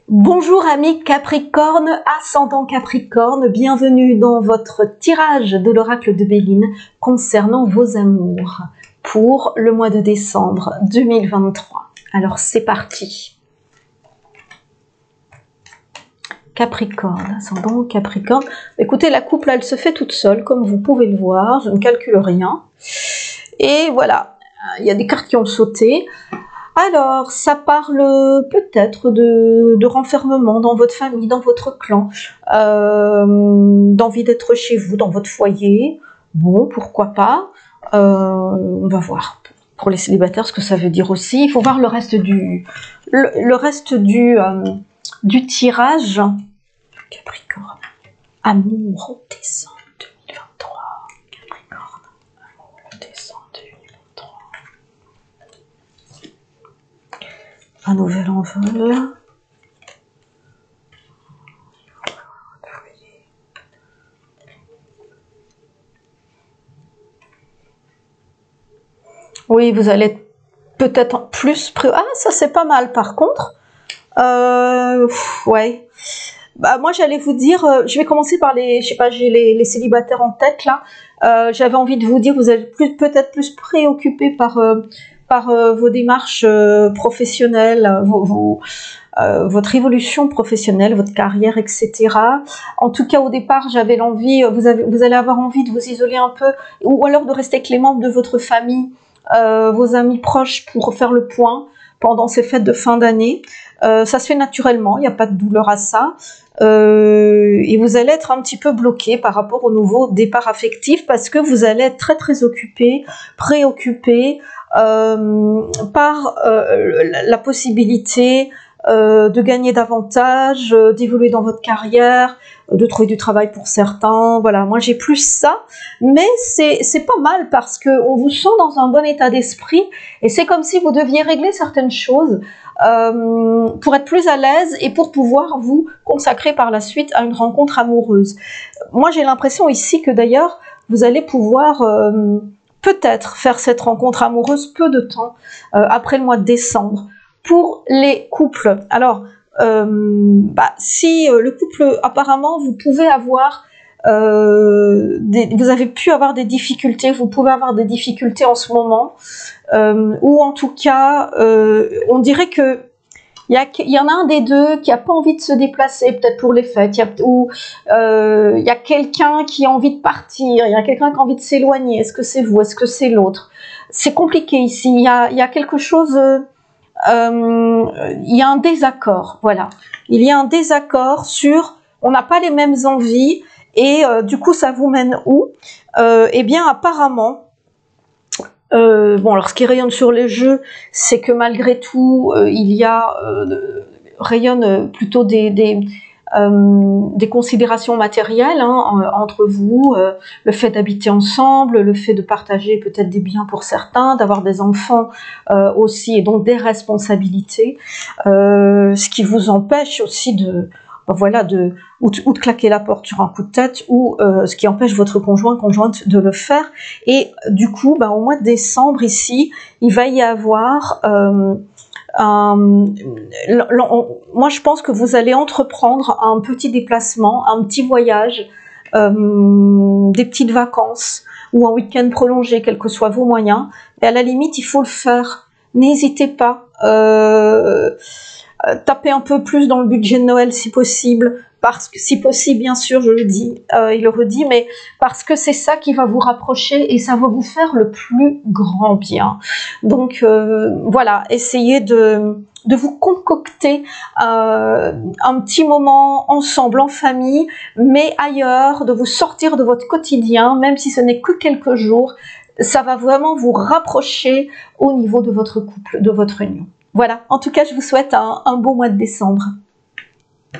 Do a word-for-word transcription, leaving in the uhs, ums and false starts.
Bonjour amis Capricorne, ascendant Capricorne, bienvenue dans votre tirage de l'oracle de Béline concernant vos amours pour le mois de décembre deux mille vingt-trois. Alors c'est parti. Capricorne, ascendant Capricorne. Écoutez, la coupe là, elle se fait toute seule, comme vous pouvez le voir, je ne calcule rien. Et voilà, il y a des cartes qui ont sauté. Alors, ça parle peut-être de, de renfermement dans votre famille, dans votre clan, euh, d'envie d'être chez vous, dans votre foyer. Bon, pourquoi pas. Euh, on va voir pour les célibataires ce que ça veut dire aussi. Il faut voir le reste du, le, le reste du, euh, du tirage. Capricorne, amour descend deux mille vingt-trois. Capricorne, amour descend deux mille vingt-trois. Un nouvel envol. Oui, vous allez être peut-être plus près. Ah, ça c'est pas mal par contre. Euh, ouais. Bah, moi j'allais vous dire, euh, je vais commencer par les, je sais pas, j'ai les, les célibataires en tête là. Euh, J'avais envie de vous dire, vous êtes plus peut-être plus préoccupés par euh, par euh, vos démarches euh, professionnelles, vos, vos, euh, votre évolution professionnelle, votre carrière, et cetera. En tout cas, au départ, j'avais l'envie, vous avez, vous allez avoir envie de vous isoler un peu, ou alors de rester avec les membres de votre famille, euh, vos amis proches, pour faire le point pendant ces fêtes de fin d'année. Euh, ça se fait naturellement, il n'y a pas de douleur à ça. Euh, et vous allez être un petit peu bloqué par rapport au nouveau départ affectif parce que vous allez être très très occupé, préoccupé euh, par euh, la possibilité euh, de gagner davantage, euh, d'évoluer dans votre carrière, de trouver du travail pour certains. Voilà, moi j'ai plus ça, mais c'est c'est pas mal parce que on vous sent dans un bon état d'esprit et c'est comme si vous deviez régler certaines choses euh, pour être plus à l'aise et pour pouvoir vous consacrer par la suite à une rencontre amoureuse. Moi j'ai l'impression ici que d'ailleurs vous allez pouvoir euh, peut-être faire cette rencontre amoureuse peu de temps euh, après le mois de décembre. Pour les couples, alors Euh, bah, si euh, le couple, apparemment, vous pouvez avoir, euh, des, vous avez pu avoir des difficultés, vous pouvez avoir des difficultés en ce moment, euh, ou en tout cas, euh, on dirait que il y, a, il y en a un des deux qui a pas envie de se déplacer, peut-être pour les fêtes, il y a, ou euh, il y a quelqu'un qui a envie de partir, il y a quelqu'un qui a envie de s'éloigner. Est-ce que c'est vous? Est-ce que c'est l'autre? C'est compliqué ici. Il y a, il y a quelque chose. Euh, Euh, il y a un désaccord, voilà. Il y a un désaccord sur, on n'a pas les mêmes envies et euh, du coup ça vous mène où? euh, Eh bien apparemment, euh, bon alors ce qui rayonne sur les jeux, c'est que malgré tout, euh, il y a euh, rayonne plutôt des, des Euh, des considérations matérielles hein, entre vous, euh, le fait d'habiter ensemble, le fait de partager peut-être des biens pour certains, d'avoir des enfants euh, aussi, et donc des responsabilités, euh, ce qui vous empêche aussi de, ben voilà, de ou, de ou de claquer la porte sur un coup de tête, ou euh, ce qui empêche votre conjoint, conjointe de le faire. Et du coup, ben, au mois de décembre ici, il va y avoir euh, Euh, moi je pense que vous allez entreprendre un petit déplacement, un petit voyage, euh, des petites vacances ou un week-end prolongé, quels que soient vos moyens. Et à la limite, il faut le faire. N'hésitez pas. Euh, tapez un peu plus dans le budget de Noël si possible. Parce que, si possible, bien sûr, je le dis, euh, il le redit, mais parce que c'est ça qui va vous rapprocher et ça va vous faire le plus grand bien. Donc euh, voilà, essayez de, de vous concocter euh, un petit moment ensemble, en famille, mais ailleurs, de vous sortir de votre quotidien, même si ce n'est que quelques jours. Ça va vraiment vous rapprocher au niveau de votre couple, de votre union. Voilà, en tout cas, je vous souhaite un, un beau mois de décembre.